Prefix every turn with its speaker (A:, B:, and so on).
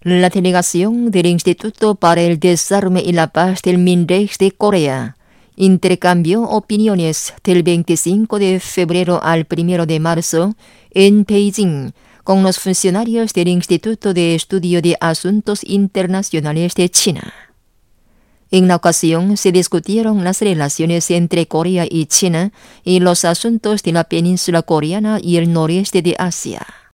A: La delegación del Instituto para el Desarme y la Paz del MINDEX de Corea intercambió opiniones del 25 de febrero al 1 de marzo en Beijing con los funcionarios del Instituto de Estudio de Asuntos Internacionales de China. En la ocasión se discutieron las relaciones entre Corea y China y los asuntos de la península coreana y el noreste de Asia.